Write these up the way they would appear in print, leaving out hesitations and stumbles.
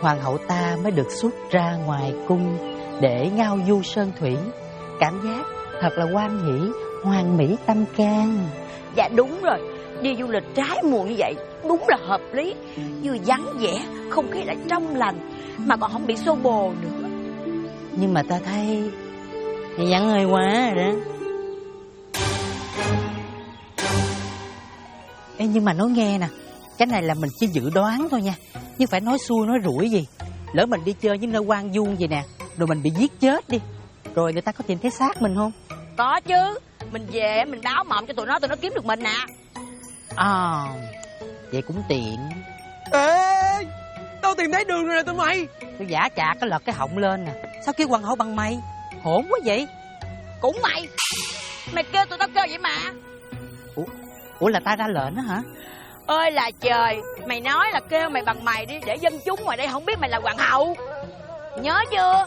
hoàng hậu ta mới được xuất ra ngoài cung để ngao du sơn thủy. Cảm giác thật là hoan hỷ, hoàn mỹ tâm can. Dạ đúng rồi, đi du lịch trái mùa như vậy đúng là hợp lý. Vừa vắng vẻ, không khí lại trong lành, mà còn không bị xô bồ nữa. Nhưng mà ta thấy thì vắng hơi quá rồi đó. Ê, nhưng mà nói nghe nè, cái này là mình chỉ dự đoán thôi nha, nhưng phải nói xui nói rủi gì. Lỡ mình đi chơi những nơi hoang vu vậy nè, rồi mình bị giết chết đi, rồi người ta có tìm thấy xác mình không? Có chứ, mình về mình báo mộng cho tụi nó kiếm được mình nè. Vậy cũng tiện. Ê, tao tìm thấy đường rồi nè tụi mày. Tôi giả chạc cái lật cái họng lên nè. Sao kêu hoàng hậu bằng mày? Hỗn quá vậy. Cũng mày kêu tụi tao kêu vậy mà. Ủa là ta ra lệnh đó hả? Ơi là trời, mày nói là kêu mày bằng mày đi, để dân chúng ngoài đây không biết mày là hoàng hậu. Nhớ chưa?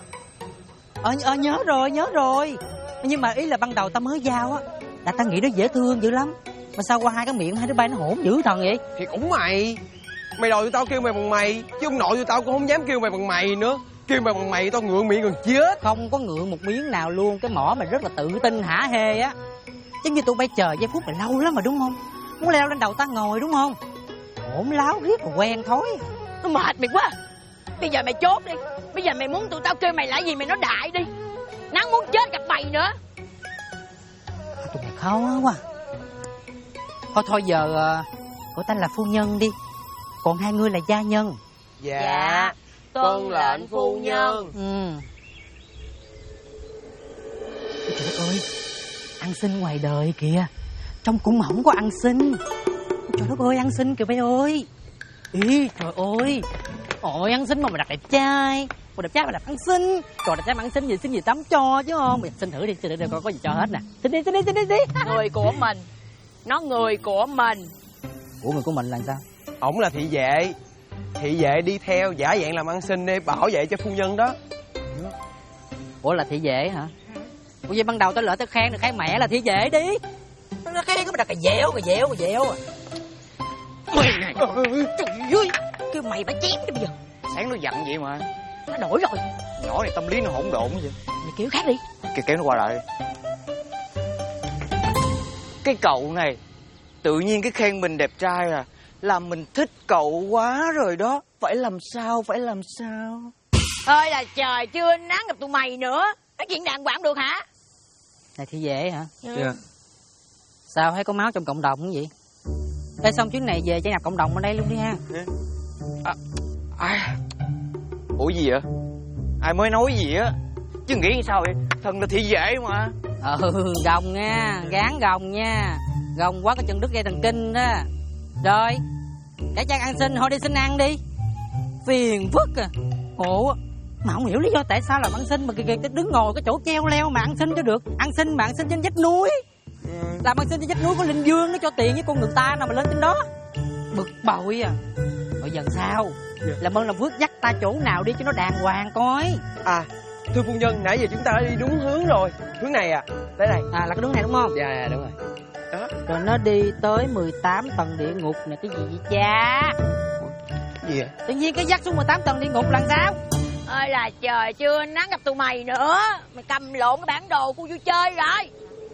Nhớ rồi. Nhưng mà ý là ban đầu ta mới giao á, là ta nghĩ nó dễ thương dữ lắm. Mà sao qua hai cái miệng hai đứa bay nó hỗn dữ thần vậy? Thì cũng mày đòi tụi tao kêu mày bằng mày, chứ ông nội tụi tao cũng không dám kêu mày bằng mày nữa. Kêu mày bằng mày tao ngượng miệng gần chết. Không có ngượng một miếng nào luôn. Cái mỏ mày rất là tự tin hả hê á. Chứ như tụi bay chờ giây phút này lâu lắm mà đúng không? Muốn leo lên đầu ta ngồi đúng không? Hỗn láo riết rồi quen thói. Nó mệt mày quá. Bây giờ mày chốt đi. Bây giờ mày muốn tụi tao kêu mày là gì mày nói đại đi. Nắng muốn chết gặp mày nữa. Tụi mày khó quá. Thôi giờ gọi ta là phu nhân đi, còn hai ngươi là gia nhân. Dạ, tuân lệnh phu nhân. Trời ơi, ăn xin ngoài đời kìa, trong cũng không có ăn xin. Trời đất ơi, ăn xin kìa bay ơi. Ý trời ơi, ôi ăn xin mà đặt đẹp trai, mà đẹp trai mà đặt ăn xin. Trời, đẹp trai mà ăn xin gì tắm cho chứ không. Bây giờ xin thử đi coi có gì cho hết nè. Xin đi. Người của mình, nó người của mình. Ủa người của mình là sao? Ổng là thị vệ. Thị vệ đi theo giả dạng làm ăn xin để bảo vệ cho phu nhân đó. Ủa là thị vệ hả? Ủa vậy ban đầu tao lỡ tao khen được khen mẹ là thị vệ đi. Nó khen có mà đặt cà dẻo à. Mày này, trời ơi, kêu mày phải chém đi bây giờ. Sáng nó giận vậy mà. Nó đổi rồi. Nhỏ này tâm lý nó hỗn độn vậy. Mày kêu khác đi. Kéo nó qua lại. Cái cậu này tự nhiên cái khen mình đẹp trai à, làm mình thích cậu quá rồi đó. Phải làm sao? Ơi là trời, chưa nắng gặp tụi mày nữa. Nói chuyện đàng hoàng được hả? Này thị vệ hả? Dạ. Sao thấy có máu trong cộng đồng vậy? Thế xong chuyến này về gia nhập cộng đồng ở đây luôn đi ha. Ủa gì vậy? Ai mới nói gì á? Chứ nghĩ sao vậy? Thần là thị vệ mà. Gồng nha, gán gồng nha. Gồng quá có chân đứt dây thần kinh đó. Rồi, cả trang ăn xin, thôi đi xin ăn đi. Phiền phức à. Ủa, mà không hiểu lý do tại sao làm ăn xin mà kìa đứng ngồi cái chỗ treo leo mà ăn xin cho được. Ăn xin trên vách núi. Làm ăn xin trên vách núi có linh dương nó cho tiền với con người ta nào mà lên trên đó. Bực bội à. Rồi giờ sao? Làm ơn làm phước dắt ta chỗ nào đi cho nó đàng hoàng coi. Thưa phu nhân, nãy giờ chúng ta đã đi đúng hướng rồi. Hướng này à? Tới đây. Là cái hướng này đúng không? Dạ đúng rồi. Đó. Rồi nó đi tới 18 tầng địa ngục nè. Cái gì vậy cha? Gì vậy? Tự nhiên cái dắt xuống 18 tầng địa ngục là sao? Ơi là trời, chưa nắng gặp tụi mày nữa. Mày cầm lộn cái bản đồ của vui chơi rồi.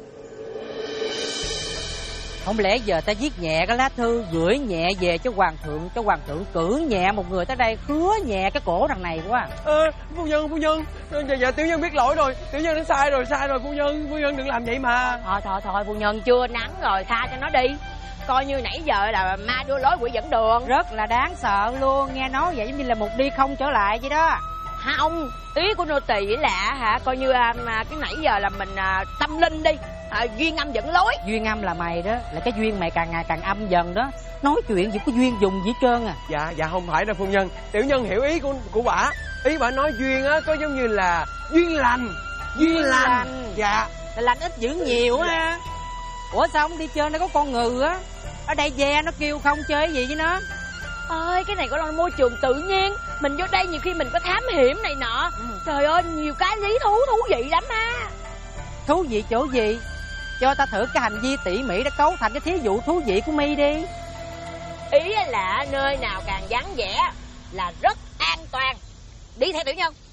Không lẽ giờ ta viết nhẹ cái lá thư gửi nhẹ về cho hoàng thượng cử nhẹ một người tới đây khứa nhẹ cái cổ thằng này quá. Phu nhân, dạ tiểu nhân biết lỗi rồi, tiểu nhân đã sai rồi phu nhân đừng làm vậy mà. Thôi phu nhân, chưa nắng rồi, tha cho nó đi. Coi như nãy giờ là ma đưa lối quỷ dẫn đường. Rất là đáng sợ luôn, nghe nói vậy giống như là một đi không trở lại vậy đó. Không, ý của nô tỳ là coi như cái nãy giờ là mình tâm linh đi. Duyên âm dẫn lối. Duyên âm là mày đó, là cái duyên mày càng ngày càng âm dần đó. Nói chuyện gì có duyên dùng gì hết trơn à. Dạ không phải đâu phu nhân. Tiểu nhân hiểu ý của bả. Ý bả nói duyên á có giống như là duyên lành. Dạ. Là lành ít dữ nhiều ha. Ủa sao không đi chơi nó có con ngừ á? Ở đây ve nó kêu không chơi gì với nó. Ơi cái này có là môi trường tự nhiên. Mình vô đây nhiều khi mình có thám hiểm này nọ. Trời ơi nhiều cái lý thú vị lắm ha. Thú vị chỗ gì? Cho ta thử cái hành vi tỉ mỉ để cấu thành cái thí dụ thú vị của mi đi. Ý là nơi nào càng vắng vẻ là rất an toàn. Đi theo tiểu nhân.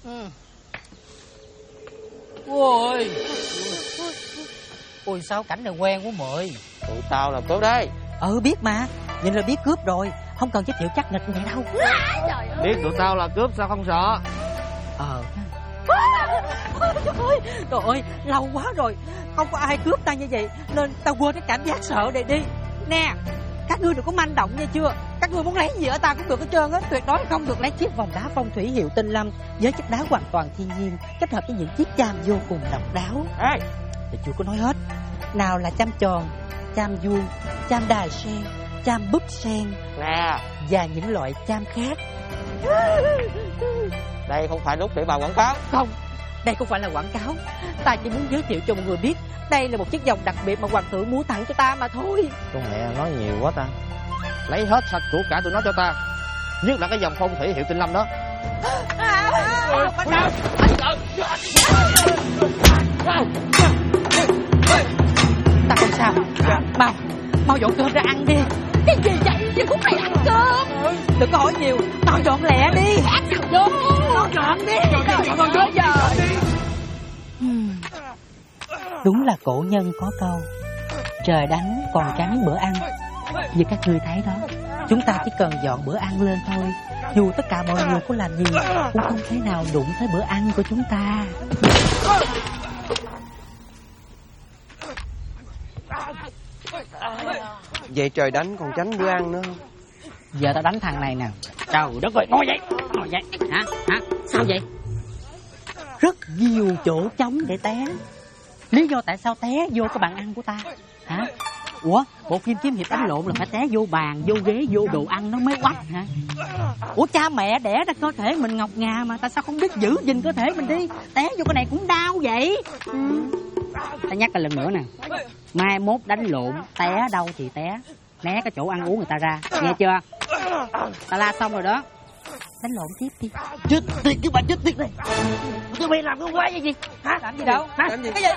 Ôi, ôi sao cảnh này quen quá mời. Tụi tao làm tốt đấy. Biết mà, nhìn là biết cướp rồi, không cần giới thiệu chắc nịch vậy đâu. Trời ơi. Biết tụi tao là cướp sao không sợ. Trời ơi, lâu quá rồi không có ai cướp ta như vậy, nên ta quên cái cảm giác sợ này đi. Nè, các ngươi đừng có manh động nha chưa. Các ngươi muốn lấy gì ở ta cũng được hết trơn á, tuyệt đối không được lấy chiếc vòng đá phong thủy hiệu tinh lâm với chất đá hoàn toàn thiên nhiên kết hợp với những chiếc cham vô cùng độc đáo. Thì chưa có nói hết. Nào là cham tròn, cham vuông, cham đài sen, cham búp sen Nè, và những loại cham khác. đây không phải lúc để bà quảng cáo. Không, đây không phải là quảng cáo. Ta chỉ muốn giới thiệu cho mọi người biết đây là một chiếc vòng đặc biệt mà hoàng thượng mua tặng cho ta mà thôi. Con mẹ nói nhiều quá ta. Lấy hết sạch của cả tụi nó cho ta, nhất là cái vòng phong thủy hiệu tinh lâm đó. Ta không sao. Mau dọn cơm ra ăn đi. Cái gì vậy? Giờ phút này ăn cơm. Đừng có hỏi nhiều, mau dọn lẹ đi. Ăn sao vô? Mau dọn đi. Dọn đi. Đúng là cổ nhân có câu trời đánh còn trắng bữa ăn. Như các ngươi thấy đó, chúng ta chỉ cần dọn bữa ăn lên thôi, dù tất cả mọi người có làm gì cũng không thể nào đụng tới bữa ăn của chúng ta. Vậy trời đánh còn tránh bữa ăn nữa không? Giờ ta đánh thằng này nè. Trời đất ơi, ngồi dậy. Hả? Sao vậy? Rất nhiều chỗ trống để té. Lý do tại sao té vô cái bàn ăn của ta? Hả? Ủa, bộ phim kiếm hiệp đánh lộn là phải té vô bàn, vô ghế, vô đồ ăn nó mới quách hả? Ủa, cha mẹ đẻ ra cơ thể mình ngọc ngà mà, tại sao không biết giữ gìn cơ thể mình đi? Té vô cái này cũng đau vậy. Ta nhắc lại lần nữa nè, mai mốt đánh lộn té đâu thì té, né cái chỗ ăn uống người ta ra, nghe chưa? Ta la xong rồi đó, đánh lộn tiếp đi. Chết tiệt cái bà, chết tiệt này. Tụi mày làm cái quái gì? Hả? Làm gì đâu? Làm gì? Cái gì?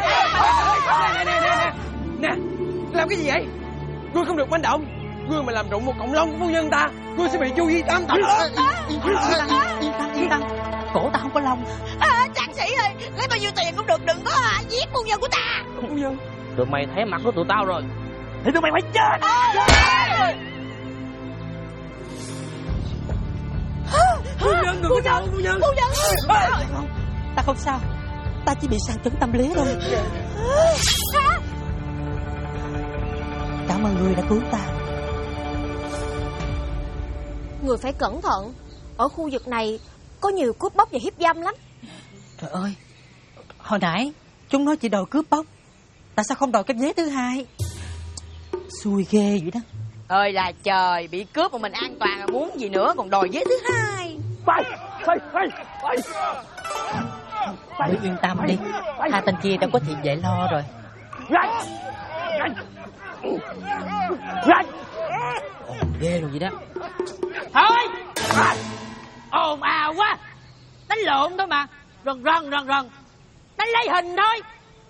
Nè, làm cái gì vậy? Ngươi không được manh động. Ngươi mà làm rụng một cọng lông của phu nhân ta, ngươi sẽ bị chu di tam tộc. Yên tâm. Cổ ta không có lông. Tráng sĩ ơi, lấy bao nhiêu tiền cũng được, đừng có giết phu nhân của ta. Phu nhân. Tụi mày thấy mặt của tụi tao rồi thì tụi mày phải chết. Phu nhân đừng có sao, phu nhân. Ta không sao, ta chỉ bị sang chấn tâm lý thôi. Cảm ơn ngươi đã cứu ta. Người phải cẩn thận. Ở khu vực này có nhiều cướp bóc và hiếp dâm lắm. Trời ơi, hồi nãy chúng nói chỉ đòi cướp bóc, tại sao không đòi cái vế thứ hai? Xui ghê vậy đó. Ơi là trời, bị cướp mà mình an toàn rồi muốn gì nữa, còn đòi vế thứ hai. Ngươi yên tâm đi, hai tên kia đã có chuyện dễ lo rồi. Ghê rồi vậy đó. Thôi, ồn ào quá, đánh lộn thôi mà, rần đánh lấy hình thôi.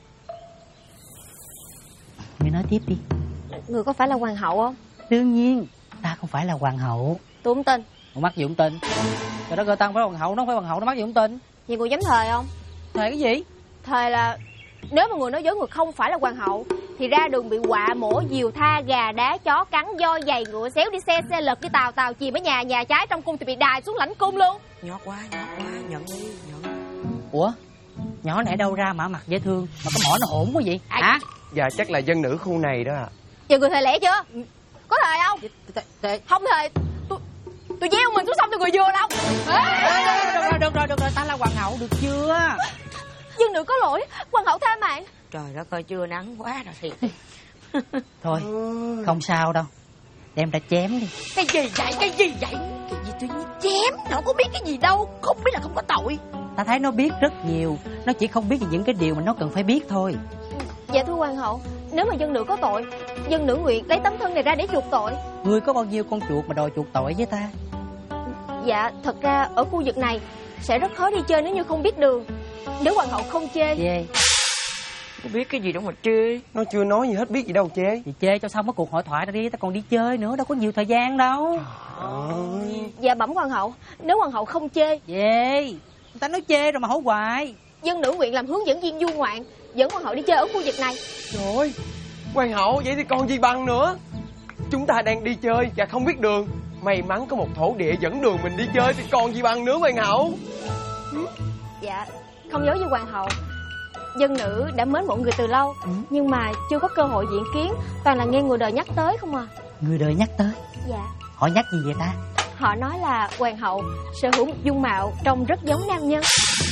Ngươi nói tiếp đi. Người có phải là hoàng hậu không? Đương nhiên, ta không phải là hoàng hậu. Tôi không tin. Một mắt gì không tin? Trời đất ơi, ta không phải hoàng hậu, nó không phải hoàng hậu, nó mắt gì không tin? Vậy người dám thề không? Thề cái gì? Thề là nếu mà người nói dối người không phải là hoàng hậu thì ra đường bị quạ mổ, diều tha, gà đá, chó cắn, voi giày, ngựa xéo, đi xe lật, cái tàu chìm ở nhà trái trong cung thì bị đài xuống lãnh cung luôn. Nhót quá, nhận đi, nhận. Ủa, nhỏ này đâu ra mà mặt dễ thương mà cái mỏ nó hổn quá vậy? Hả? Dạ chắc là dân nữ khu này đó ạ. Giờ người thề lẽ chưa? Có thề không? Không thề tôi gieo mình xuống sông tôi người vừa đâu. Được rồi, ta là hoàng hậu được chưa? Dân nữ có lỗi, hoàng hậu tha mạng. Trời đất ơi, chưa nắng quá rồi thiệt. Thôi, không sao đâu, đem ra chém đi. Cái gì vậy? Cái gì tự nhiên chém? Nó có biết cái gì đâu, không biết là không có tội. Ta thấy nó biết rất nhiều, nó chỉ không biết về những cái điều mà nó cần phải biết thôi. Dạ thưa hoàng hậu, nếu mà dân nữ có tội, dân nữ nguyện lấy tấm thân này ra để chuộc tội. Ngươi có bao nhiêu con chuột mà đòi chuộc tội với ta? Dạ, thật ra ở khu vực này sẽ rất khó đi chơi nếu như không biết đường. Nếu hoàng hậu không chê. Chê? Có biết cái gì đâu mà chê. Nó chưa nói gì hết, biết gì đâu chê. Thì chê cho xong cái cuộc hội thoại ra đi, ta còn đi chơi nữa, đâu có nhiều thời gian đâu. Dạ bẩm hoàng hậu, nếu hoàng hậu không chê. Chê, người ta nói chê rồi mà hỏi hoài. Dân nữ nguyện làm hướng dẫn viên du ngoạn, dẫn hoàng hậu đi chơi ở khu vực này. Trời ơi, hoàng hậu, vậy thì còn gì bằng nữa. Chúng ta đang đi chơi và không biết đường. May mắn có một thổ địa dẫn đường mình đi chơi thì còn gì bằng nữa hoàng hậu. Dạ, không giấu với hoàng hậu, dân nữ đã mến mộ người từ lâu, nhưng mà chưa có cơ hội diện kiến, toàn là nghe người đời nhắc tới không à. Người đời nhắc tới? Dạ. Họ nhắc gì vậy ta? Họ nói là hoàng hậu sở hữu một dung mạo trông rất giống nam nhân.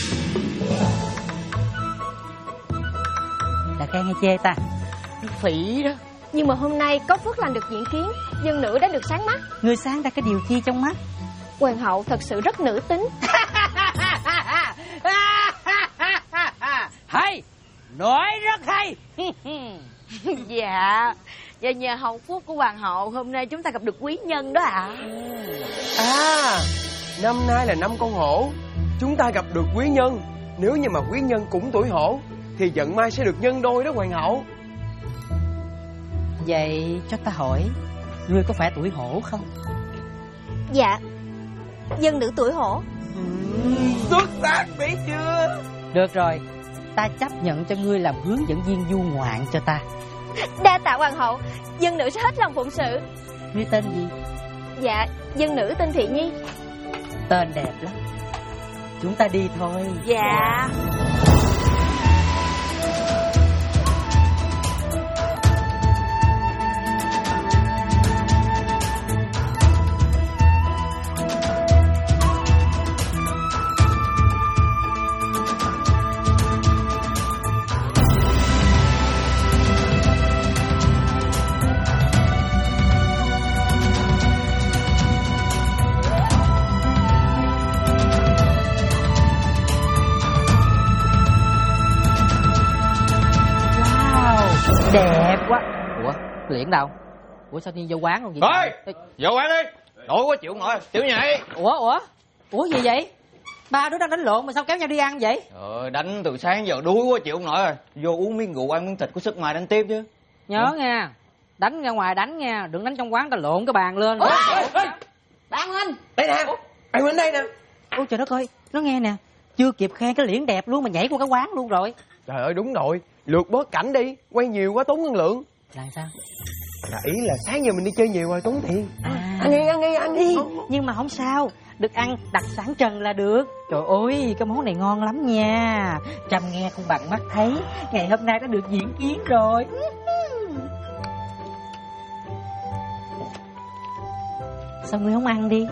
Là khen hay chê ta? Phỉ đó. Nhưng mà hôm nay có phước lành được diện kiến, dân nữ đã được sáng mắt. Người sáng ra cái điều chi trong mắt? Hoàng hậu thật sự rất nữ tính. Hay, nói rất hay. Dạ. Và nhờ hồng phúc của hoàng hậu, hôm nay chúng ta gặp được quý nhân đó ạ. À, năm nay là năm con hổ, chúng ta gặp được quý nhân. Nếu như mà quý nhân cũng tuổi hổ thì vận may sẽ được nhân đôi đó hoàng hậu. Vậy cho ta hỏi, ngươi có phải tuổi hổ không? Dạ, dân nữ tuổi hổ. Xuất sắc, biết chưa? Được rồi, ta chấp nhận cho ngươi làm hướng dẫn viên du ngoạn cho ta. Đa tạ hoàng hậu, dân nữ sẽ hết lòng phụng sự. Ngươi tên gì? Dạ, dân nữ tên Thị Nhi. Tên đẹp lắm. Chúng ta đi thôi. Dạ. Đẹp quá. Ủa, Liễn đâu? Ủa sao đi vô quán luôn vậy? Ê, vô quán đi. Nổi quá chịu ngồi, tiểu nhị. Ủa gì vậy? Ba đứa đang đánh lộn mà sao kéo nhau đi ăn vậy? Đánh từ sáng giờ đuối quá chịu không nổi rồi. Vô uống miếng rượu ăn miếng thịt có sức mai đánh tiếp chứ. Nhớ nha, đánh ra ngoài đánh nha, đừng đánh trong quán ta lộn cái bàn lên. Bạn Huynh. Đây nè, bạn Huynh đây nè. Ôi trời đất ơi, nó nghe nè, chưa kịp khen cái Liễn đẹp luôn mà nhảy qua cái quán luôn rồi. Trời ơi đúng rồi, lượt bớt cảnh đi, quay nhiều quá tốn năng lượng. Là sao? Là ý là sáng giờ mình đi chơi nhiều rồi tốn tiền. Ăn đi. Nhưng mà không sao, được ăn đặc sản Trần là được. Trời ơi, cái món này ngon lắm nha. Trầm nghe không bằng mắt thấy, ngày hôm nay đã được diễn kiến rồi. Sao ngươi không ăn đi?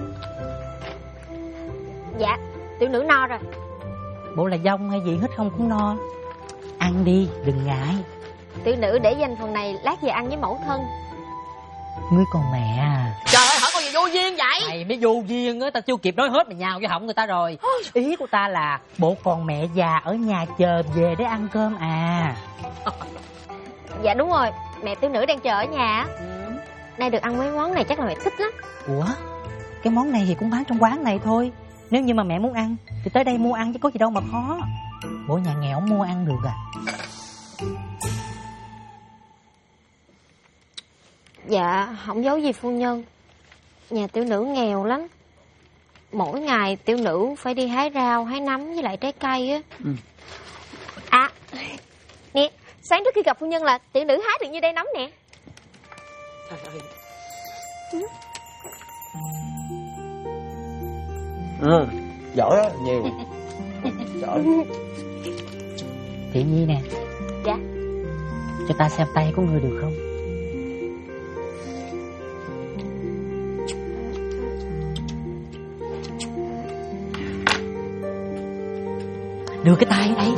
Dạ, tiểu nữ no rồi. Bộ là dông hay gì hết không cũng no. Ăn đi, đừng ngại. Tiểu nữ để dành phần này lát về ăn với mẫu thân. Ngươi còn mẹ à? Trời ơi, hỏi con gì vô duyên vậy? Mày mới vô duyên á, tao chưa kịp nói hết mày nhào vô họng người ta rồi. Ý của ta là bộ còn mẹ già ở nhà chờ về để ăn cơm à. Dạ đúng rồi, mẹ tiểu nữ đang chờ ở nhà. Nay được ăn mấy món này chắc là mẹ thích lắm. Ủa, cái món này thì cũng bán trong quán này thôi. Nếu như mà mẹ muốn ăn thì tới đây mua ăn chứ có gì đâu mà khó. Bộ nhà nghèo mua ăn được à? Dạ, không giấu gì phu nhân. Nhà tiểu nữ nghèo lắm. Mỗi ngày tiểu nữ phải đi hái rau, hái nấm với lại trái cây á. À, nè, sáng trước khi gặp phu nhân là tiểu nữ hái được như đây nấm nè. Trời ơi. Giỏi đó, nhiều. Giỏi. Thị Nhi nè. Dạ. Cho ta xem tay của ngươi được không? Đưa cái tay đây.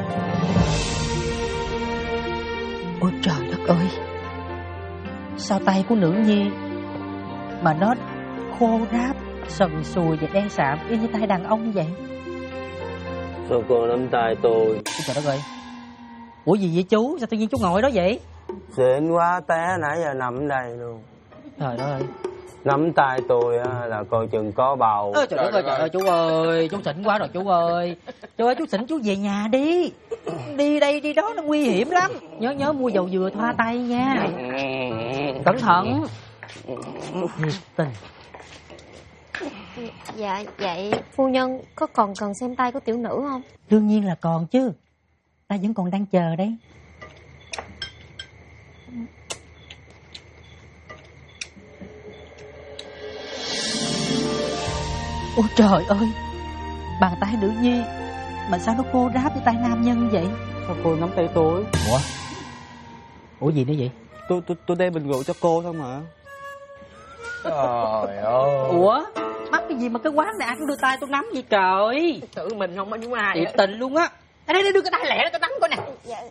Ôi trời đất ơi, sao tay của nữ nhi mà nó khô ráp, sần sùi và đen sạm y như tay đàn ông vậy? Sao cô nắm tay tôi? Ôi trời đất ơi, ủa gì vậy chú? Sao tự nhiên chú ngồi đó vậy? Xịn quá, té nãy giờ nằm ở đây luôn. Trời đất ơi, Nắm tay tôi á, là coi chừng có bầu. Trời đất ơi, trời ơi, chú ơi, chú xỉn quá rồi chú ơi. Trời ơi, chú xỉn chú về nhà đi. Đi đây đi đó nó nguy hiểm lắm. Nhớ mua dầu dừa thoa tay nha. Cẩn thận. Nhiệt tình. Dạ, vậy phu nhân có còn cần xem tay của tiểu nữ không? Đương nhiên là còn chứ. Ta vẫn còn đang chờ đấy. Ôi trời ơi, bàn tay nữ nhi mà sao nó khô ráp với tay nam nhân vậy? Sao cô nắm tay tôi? Ủa gì nữa vậy? Tôi đem bình rượu cho cô thôi mà. Trời ơi. Ủa mắc cái gì mà cái quán này ai cũng đưa tay tôi nắm vậy trời? Tự mình không có những ai. Thiệt tình luôn á. Đây đưa cái tay lẹ đó tôi nắm coi nè. Dạ.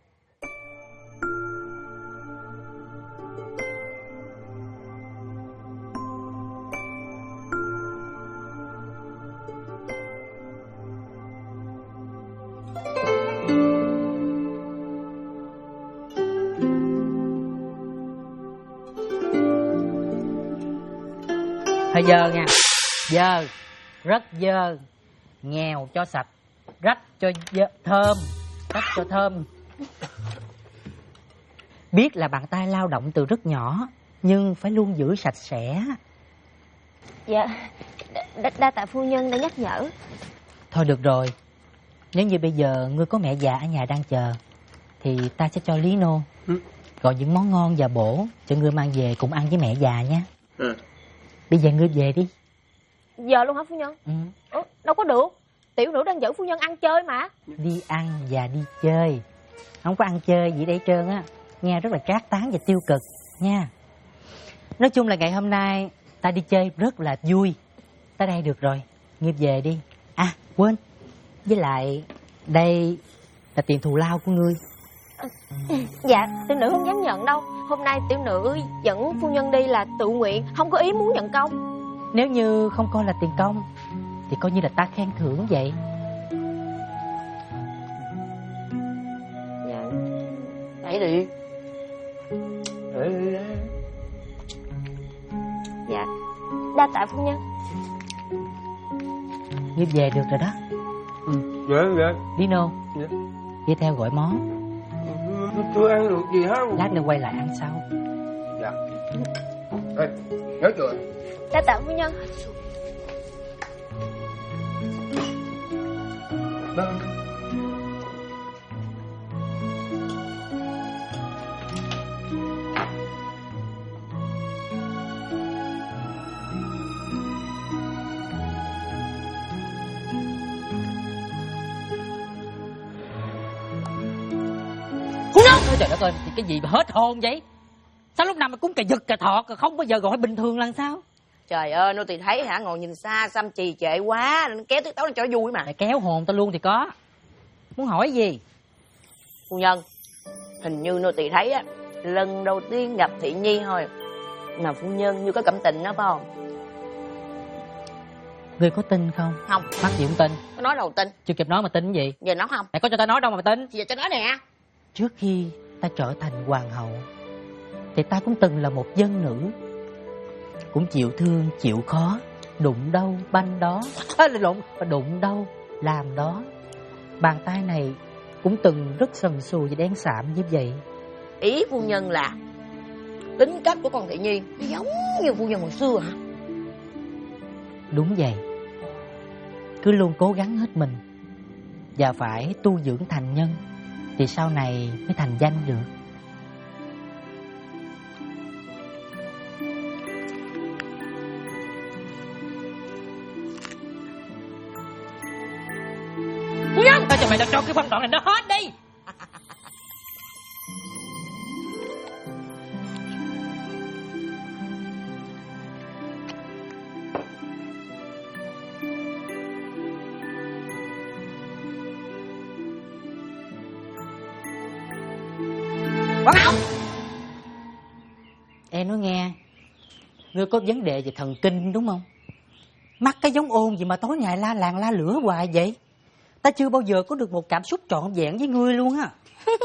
Hơi dơ nha. Dơ. Rất dơ. Nghèo cho sạch. Rách cho thơm. Rách cho thơm. Biết là bàn tay lao động từ rất nhỏ, nhưng phải luôn giữ sạch sẽ. Dạ, đa tạ phu nhân đã nhắc nhở. Thôi được rồi. Nếu như bây giờ ngươi có mẹ già ở nhà đang chờ, thì ta sẽ cho Lý Nô gọi những món ngon và bổ cho ngươi mang về cùng ăn với mẹ già nha. Bây giờ ngươi về đi. Giờ luôn hả phu nhân? Đâu có được. Tiểu nữ đang dẫn phu nhân ăn chơi mà. Đi ăn và đi chơi. Không có ăn chơi gì đây trơn á. Nghe rất là trác tán và tiêu cực nha. Nói chung là ngày hôm nay ta đi chơi rất là vui. Tới đây được rồi, ngươi về đi. À quên, với lại đây là tiền thù lao của ngươi. Dạ, tiểu nữ không dám nhận đâu. Hôm nay tiểu nữ dẫn phu nhân đi là tự nguyện, không có ý muốn nhận công. Nếu như không coi là tiền công thì coi như là ta khen thưởng vậy. Dạ. Đẩy đi. Dạ, đa tạ phu nhân. Ngươi về được rồi đó. Dạ. Dino, Dạ. đi theo gọi món. Chưa ăn được gì hết. Lát nữa quay lại ăn sau. Dạ. Ê, nhớ chưa? Đa tạ phu nhân. Ôi trời đất ơi, thì cái gì mà hết hồn vậy? Sao lúc nào mà cũng cà giật cà thọt, không bao giờ gọi bình thường là sao? Trời ơi, nô tỳ thấy hả, ngồi nhìn xa xăm trì trệ quá, kéo tiết tấu lên cho vui mà. Mày kéo hồn tao luôn thì có. Muốn hỏi gì? Phu nhân, hình như nô tỳ thấy á, lần đầu tiên gặp Thị Nhi thôi mà phu nhân như có cảm tình đó phải không? Ngươi có tin không? Không. Mắc gì cũng tin. Có nói đầu tin. Chưa kịp nói mà tin cái gì? Giờ nói không? Mày có cho tao nói đâu mà tin? Giờ cho nói nè. Trước khi ta trở thành hoàng hậu thì ta cũng từng là một dân nữ, cũng chịu thương chịu khó, đụng đâu banh đó, đụng đâu làm đó. Bàn tay này cũng từng rất sần sùi và đen sạm như vậy. Ý phu nhân là tính cách của con Thị Nhi nó giống như phu nhân hồi xưa hả? Đúng vậy. Cứ luôn cố gắng hết mình và phải tu dưỡng thành nhân thì sau này mới thành danh được. Tao cho mày cho cái phân đoạn này nó hết đi. Em nói nghe, ngươi có vấn đề về thần kinh đúng không? Mắc cái giống ôn gì mà tối ngày la làng la lửa hoài vậy? Ta chưa bao giờ có được một cảm xúc trọn vẹn với ngươi luôn á.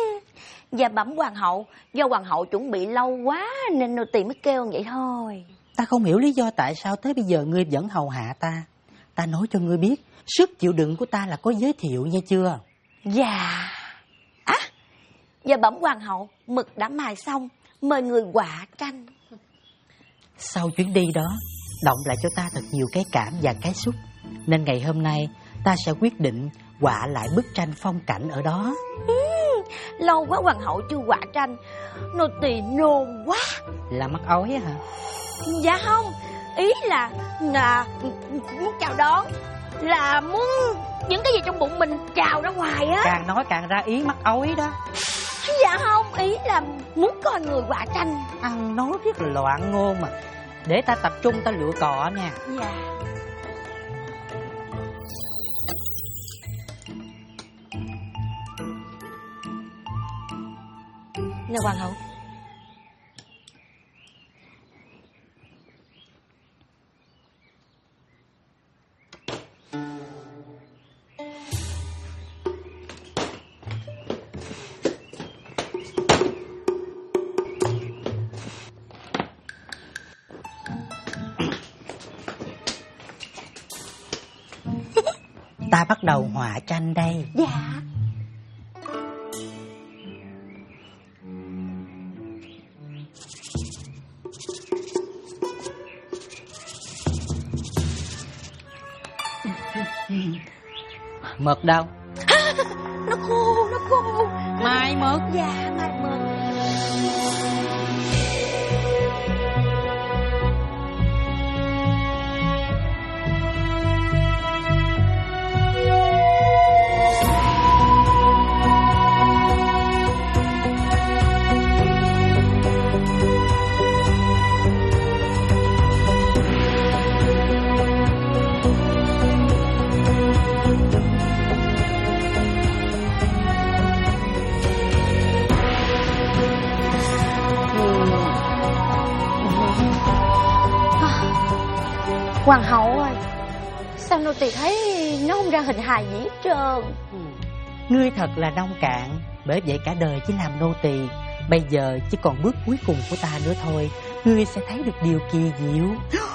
Dạ bẩm hoàng hậu, do hoàng hậu chuẩn bị lâu quá nên nô tỳ mới kêu vậy thôi. Ta không hiểu lý do tại sao tới bây giờ ngươi vẫn hầu hạ ta. Ta nói cho ngươi biết, sức chịu đựng của ta là có giới thiệu nghe chưa? Dạ. Giờ bẩm hoàng hậu, mực đã mài xong, mời người họa tranh. Sau chuyến đi đó, động lại cho ta thật nhiều cái cảm và cái xúc. Nên ngày hôm nay, ta sẽ quyết định họa lại bức tranh phong cảnh ở đó. Lâu quá hoàng hậu chưa họa tranh, nô tỳ nôn quá. Là mắc ói á hả? Dạ không, ý là muốn chào đón, là muốn những cái gì trong bụng mình trào ra ngoài á. Càng nói càng ra ý mắc ói đó. Dạ không, ý là muốn coi người họa tranh. Ăn nói rất là loạn ngôn mà. Để ta tập trung ta lựa cọ nha. Dạ. Nè hoàng hậu. Ta bắt đầu họa tranh đây. Dạ. Mực đâu? Nó khô. Mai mực. Dạ, mai mực. Hoàng hậu ơi, sao nô tỳ thấy nó không ra hình hài gì hết trơn. Ngươi thật là nông cạn. Bởi vậy cả đời chỉ làm nô tỳ. Bây giờ chỉ còn bước cuối cùng của ta nữa thôi. Ngươi sẽ thấy được điều kỳ diệu.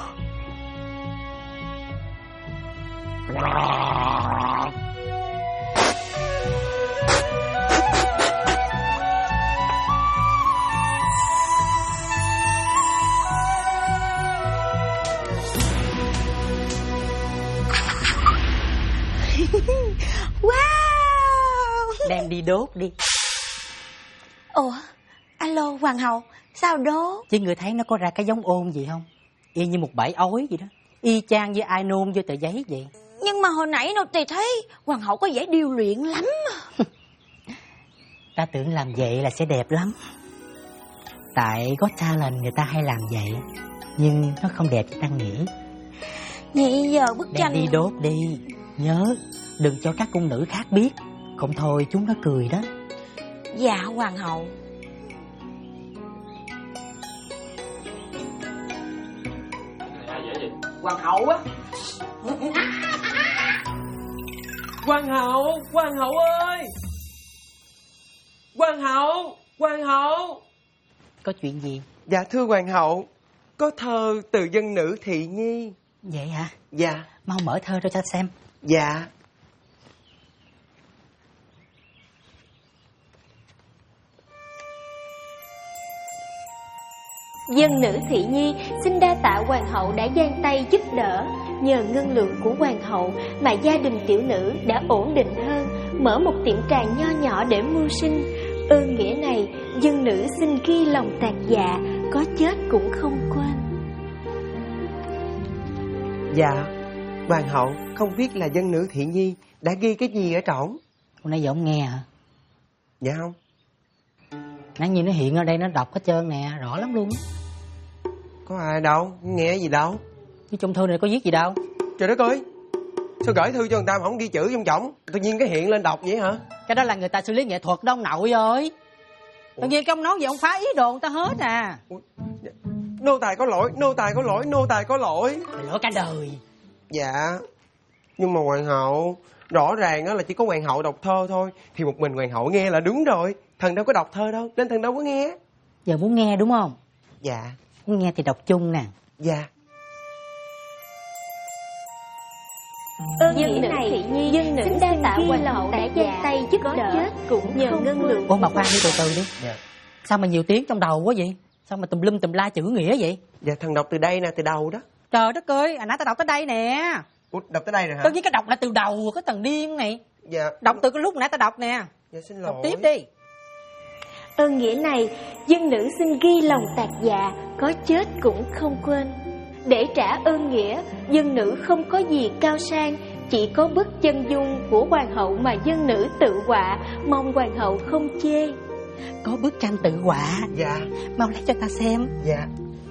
Wow. Đem đi đốt đi. Ủa, alo hoàng hậu, sao đốt? Chứ ngươi thấy nó có ra cái giống ôn gì không? Y như một bãi ối vậy đó. Y chang với ai nôn vô tờ giấy vậy. Nhưng mà hồi nãy nô tỳ thấy hoàng hậu có vẻ điêu luyện lắm. Ta tưởng làm vậy là sẽ đẹp lắm. Tại Got Talent người ta hay làm vậy. Nhưng nó không đẹp như ta nghĩ. Vậy giờ bức Đem tranh đi đốt đi. Nhớ, đừng cho các cung nữ khác biết. Không thôi chúng nó cười đó. Dạ hoàng hậu. Hoàng hậu á. Hoàng hậu ơi. Hoàng hậu. Có chuyện gì? Dạ thưa hoàng hậu, có thơ từ dân nữ Thị Nhi. Vậy hả? Dạ. Mau mở thơ ra cho xem. Dạ. Dân nữ Thị Nhi xin đa tạ hoàng hậu đã giang tay giúp đỡ. Nhờ ngân lượng của hoàng hậu mà gia đình tiểu nữ đã ổn định hơn, mở một tiệm trà nho nhỏ để mưu sinh. Ơn nghĩa này, dân nữ xin ghi lòng tạc dạ, có chết cũng không quên. Dạ, hoàng hậu không biết là dân nữ Thị Nhi đã ghi cái gì ở trỏng. Hôm nay giờ ông nghe hả? Dạ không. Nãy như nó hiện ở đây nó đọc hết trơn nè, rõ lắm luôn. Có ai đâu, nghe gì đâu. Chứ trong thư này có viết gì đâu. Trời đất ơi, sao gửi thư cho người ta mà không ghi chữ trong trỏng, tự nhiên cái hiện lên đọc vậy hả? Cái đó là người ta xử lý nghệ thuật đó ông nội ơi. Tự nhiên cái ông nói gì ông phá ý đồ người ta hết à. Nô tài có lỗi, nô tài có lỗi, nô tài có lỗi. Mày lỗi cả đời. Dạ, nhưng mà hoàng hậu, rõ ràng đó là chỉ có hoàng hậu đọc thơ thôi, thì một mình hoàng hậu nghe là đúng rồi. Thần đâu có đọc thơ đâu, nên thần đâu có nghe. Giờ muốn nghe đúng không? Dạ. Muốn nghe thì đọc chung nè. Dạ. Ơn nghĩa này thị nhi dân nữ xin tạ hoàng hậu đã giang tay giúp đỡ, chết cũng nhờ ngân lượng. Ủa mà khoan đi, từ từ đi. Dạ. Sao mà nhiều tiếng trong đầu quá vậy? Sao mà tùm lum tùm la chữ nghĩa vậy? Dạ thằng đọc từ đây nè, từ đầu đó. Trời đất ơi, nãy tao đọc tới đây nè. Ủa, đọc tới đây rồi hả? Tất nhiên cái đọc là từ đầu, cái thằng điên này. Dạ. Đọc từ cái lúc nãy tao đọc nè. Dạ xin lỗi. Đọc tiếp đi. Ơn nghĩa này, dân nữ xin ghi lòng tạc dạ, có chết cũng không quên. Để trả ơn nghĩa, dân nữ không có gì cao sang, chỉ có bức chân dung của hoàng hậu mà dân nữ tự họa, mong hoàng hậu không chê. Có bức tranh tự họa. Dạ. Mau lấy cho ta xem. Dạ.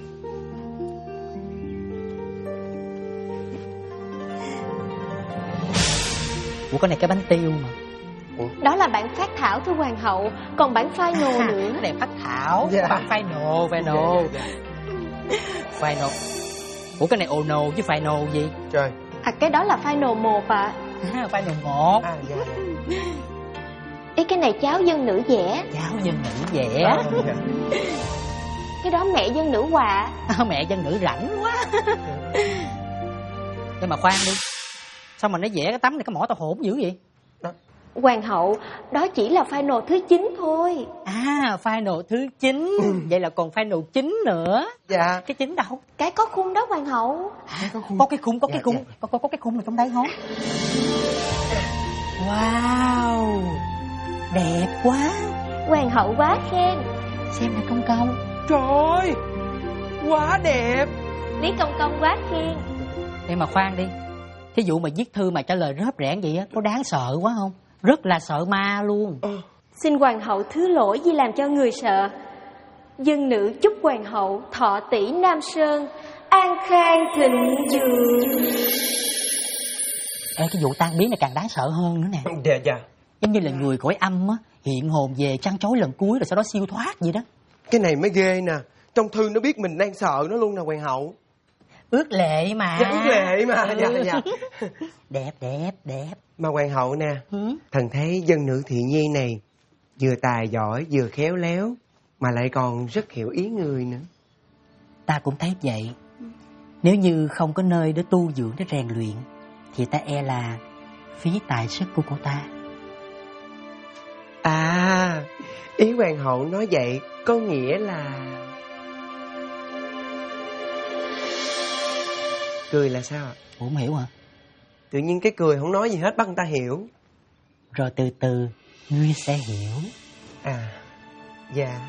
Ủa cái này cái bánh tiêu mà. Đó là bản phác thảo thưa hoàng hậu, còn bản final nữa. Cái này phát thảo. Dạ. Bản final. Dạ. Final. Ủa cái này ono chứ final gì? Trời. À cái đó là final 1 ạ. Final 1. À dạ. Ý cái này cháu dân nữ vẽ. Cháu dân nữ vẽ. Dạ. Cái đó mẹ dân nữ họa. Mẹ dân nữ rảnh quá. Nhưng mà khoan đi, sao mà nó vẽ cái tấm này cái mỏ tao hổn dữ vậy? Hoàng hậu, đó chỉ là final thứ 9 thôi. À, final thứ 9. Vậy là còn final 9 nữa. Dạ. Cái 9 đâu? Cái có khung đó hoàng hậu. À, có cái khung, có cái khung. Có cái khung ở trong đây không? Wow, đẹp quá. Hoàng hậu quá khen. Xem nè công công. Trời ơi, quá đẹp. Lý công công quá khen. Nhưng mà khoan đi, thí dụ mà viết thư mà trả lời rớp rẽn vậy á, có đáng sợ quá không? Rất là sợ ma luôn. Xin hoàng hậu thứ lỗi vì làm cho người sợ. Dân nữ chúc hoàng hậu thọ tỷ Nam Sơn, an khang thịnh vượng. Ê, cái vụ tan biến này càng đáng sợ hơn nữa nè. Dạ dạ. Giống như là người cõi âm á, hiện hồn về trăn trối lần cuối rồi sau đó siêu thoát vậy đó. Cái này mới ghê nè. Trong thư nó biết mình đang sợ nó luôn nè hoàng hậu. Ước lệ mà. Dạ ước lệ mà. Dạ dạ. Đẹp. Mà hoàng hậu nè, thần thấy dân nữ thị nhi này vừa tài giỏi vừa khéo léo, mà lại còn rất hiểu ý người nữa. Ta cũng thấy vậy. Nếu như không có nơi để tu dưỡng, để rèn luyện, thì ta e là phí tài sức của cô ta. À, ý hoàng hậu nói vậy có nghĩa là... Cười là sao ạ? Ủa không hiểu hả? Tự nhiên cái cười không nói gì hết bắt người ta hiểu. Rồi từ từ ngươi sẽ hiểu. À, dạ.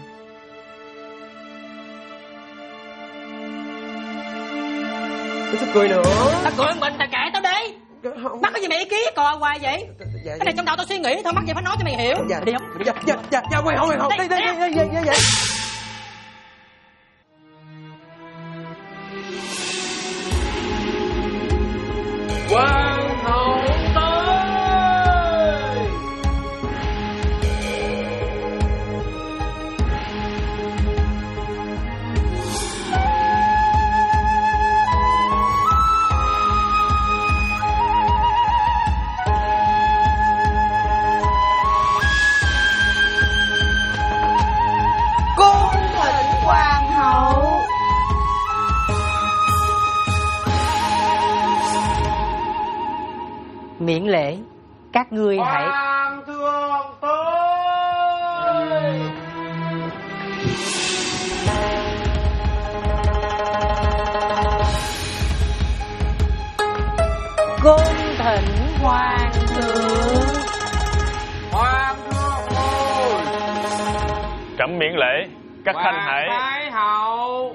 Sao cười nữa? Ta cười mình, ta kệ tao đi. Không. Mắc cái gì mày ý kiến cò hoài vậy? Dạ, Cái này trong đầu tao suy nghĩ thôi, mắc gì phải nói cho mày hiểu. dạ, Đi không? dạ, hoàng hậu, đi. Hoàng hậu tới. Cung thỉnh hoàng hậu. Miễn lễ, các ngươi hãy... Hoàng thượng tới. Cung thỉnh hoàng thượng. Hoàng thượng ơi. Trẫm miễn lễ, các khanh hãy... Thái hậu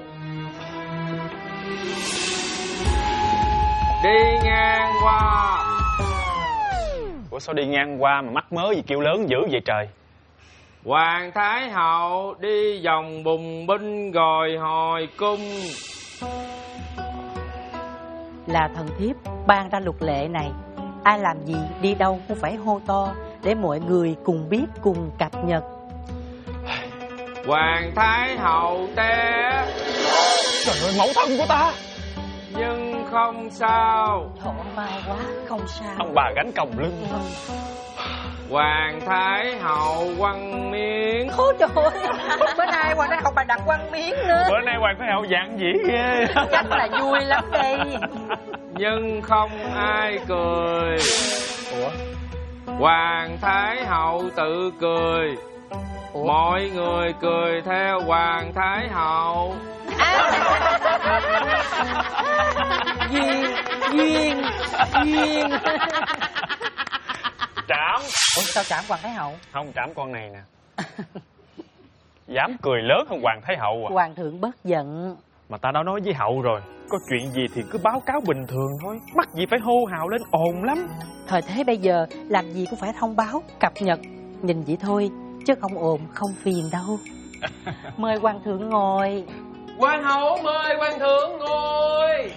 đi ngang qua. Ủa sao đi ngang qua mà mắc mớ gì kêu lớn dữ vậy trời? Hoàng thái hậu đi vòng bùng binh rồi hồi cung. Là thần thiếp ban ra luật lệ này. Ai làm gì đi đâu cũng phải hô to, để mọi người cùng biết, cùng cập nhật. Hoàng thái hậu té. Trời ơi, mẫu thân của ta. Nhưng không sao. Trời ơi, may quá, không sao. Ông bà gánh còng lưng. Hoàng Thái Hậu Quăng Miếng. Ôi trời ơi, bữa nay Hoàng Thái Hậu bà đặt Quăng Miếng nữa. Bữa nay Hoàng Thái Hậu dạn dĩ ghê. Chắc là vui lắm đây. Nhưng không ai cười. Ủa? Hoàng Thái Hậu tự cười. Ủa? Mọi người cười theo Hoàng Thái Hậu. Duyên. Trảm. Ủa sao Trảm Hoàng Thái Hậu? Không, Trảm con này nè. Dám cười lớn hơn Hoàng Thái Hậu à? Hoàng thượng bớt giận. Mà ta đã nói với Hậu rồi, có chuyện gì thì cứ báo cáo bình thường thôi, mắc gì phải hô hào lên ồn lắm. Thời thế bây giờ làm gì cũng phải thông báo, cập nhật. Nhìn vậy thôi, chứ không ồn không phiền đâu. Mời Hoàng thượng ngồi. Hoàng hậu mời Hoàng thượng ngồi.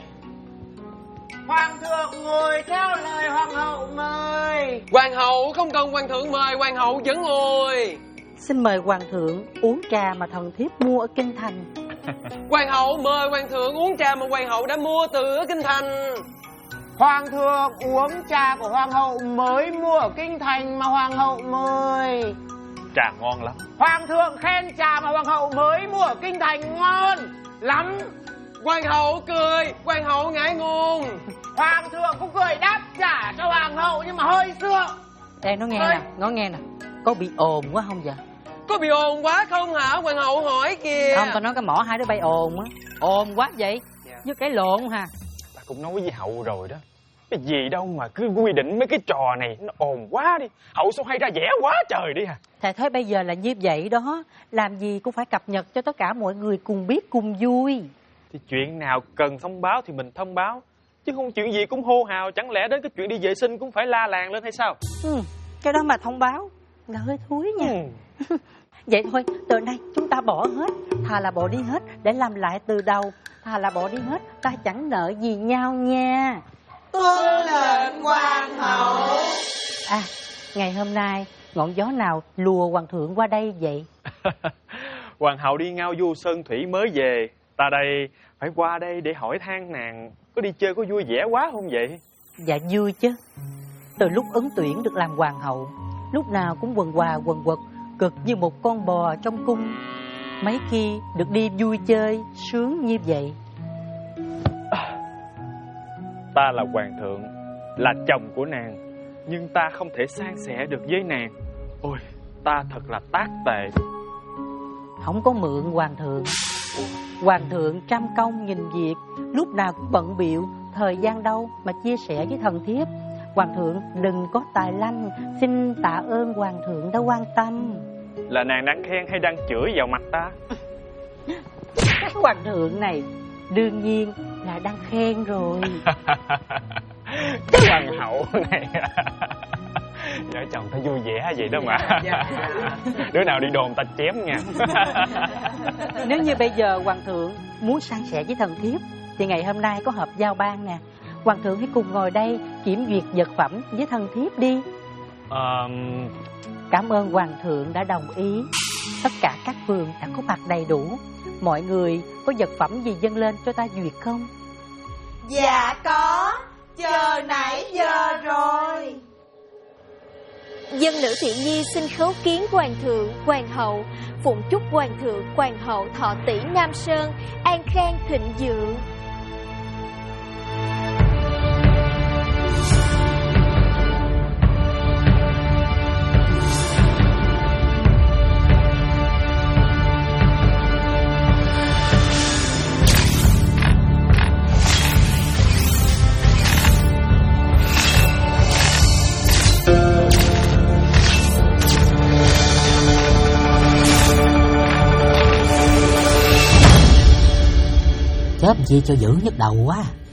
Hoàng thượng ngồi theo lời hoàng hậu mời. Hoàng hậu không cần Hoàng thượng mời, Hoàng hậu vẫn ngồi. Xin mời Hoàng thượng uống trà mà thần thiếp mua ở Kinh Thành. Hoàng hậu mời Hoàng thượng uống trà mà Hoàng hậu đã mua từ ở Kinh Thành. Hoàng thượng uống trà của hoàng hậu mới mua ở Kinh Thành mà hoàng hậu mời. Trà ngon lắm. Hoàng thượng khen trà mà hoàng hậu mới mua ở Kinh Thành ngon lắm. Hoàng hậu cười, Hoàng hậu ngại ngùng. Hoàng thượng cũng cười đáp trả cho hoàng hậu nhưng mà hơi sượng. Ê, nó nghe nè, có bị ồn quá không vậy? Có bị ồn quá không hả? Hoàng hậu hỏi kìa. Không, tao nói cái mỏ hai đứa bay ồn á. Ồn quá vậy, với cái lộn hả? Ta cũng nói với Hậu rồi đó. Cái gì đâu mà cứ quy định mấy cái trò này nó ồn quá đi. Hậu sao hay ra vẻ quá trời đi hả? Thầy thấy bây giờ là như vậy đó. Làm gì cũng phải cập nhật cho tất cả mọi người cùng biết cùng vui. Thì chuyện nào cần thông báo thì mình thông báo, chứ không chuyện gì cũng hô hào. Chẳng lẽ đến cái chuyện đi vệ sinh cũng phải la làng lên hay sao? Cái đó mà thông báo là hơi thúi nha. Vậy thôi, từ nay chúng ta bỏ hết. Thà là bỏ đi hết để làm lại từ đầu. Thà là bỏ đi hết, ta chẳng nợ gì nhau nha. Tuân lệnh hoàng hậu. À, ngày hôm nay ngọn gió nào lùa hoàng thượng qua đây vậy? Hoàng hậu đi ngao du sơn thủy mới về. Ta đây phải qua đây để hỏi than nàng có đi chơi có vui vẻ quá không vậy? Dạ vui chứ. Từ lúc ứng tuyển được làm hoàng hậu, lúc nào cũng quần quà quần quật, cực như một con bò trong cung. Mấy khi được đi vui chơi sướng như vậy. Ta là hoàng thượng, là chồng của nàng, nhưng ta không thể san sẻ được với nàng. Ôi, ta thật là tác tệ. Không có mượn hoàng thượng. Hoàng thượng trăm công nghìn việc, lúc nào cũng bận bịu, thời gian đâu mà chia sẻ với thần thiếp. Hoàng thượng đừng có tài lanh, xin tạ ơn hoàng thượng đã quan tâm. Là nàng đang khen hay đang chửi vào mặt ta? Hoàng thượng này đương nhiên là đang khen rồi. Cái hoàng hậu này vợ chồng ta vui vẻ vậy đó mà. Đứa nào đi đồn ta chém nha. Nếu như bây giờ hoàng thượng muốn san sẻ với thần thiếp thì ngày hôm nay có họp giao ban nè. Hoàng thượng hãy cùng ngồi đây kiểm duyệt vật phẩm với thần thiếp đi. Cảm ơn hoàng thượng đã đồng ý. Tất cả các vườn đã có mặt đầy đủ. Mọi người có vật phẩm gì dâng lên cho ta duyệt không? Dạ có, chờ nãy giờ rồi. Dân nữ Thiện Nhi xin khấu kiến hoàng thượng, hoàng hậu, phụng chúc hoàng thượng, hoàng hậu thọ tỷ Nam Sơn, an khang thịnh vượng. Chết gì cho dữ nhức đầu quá.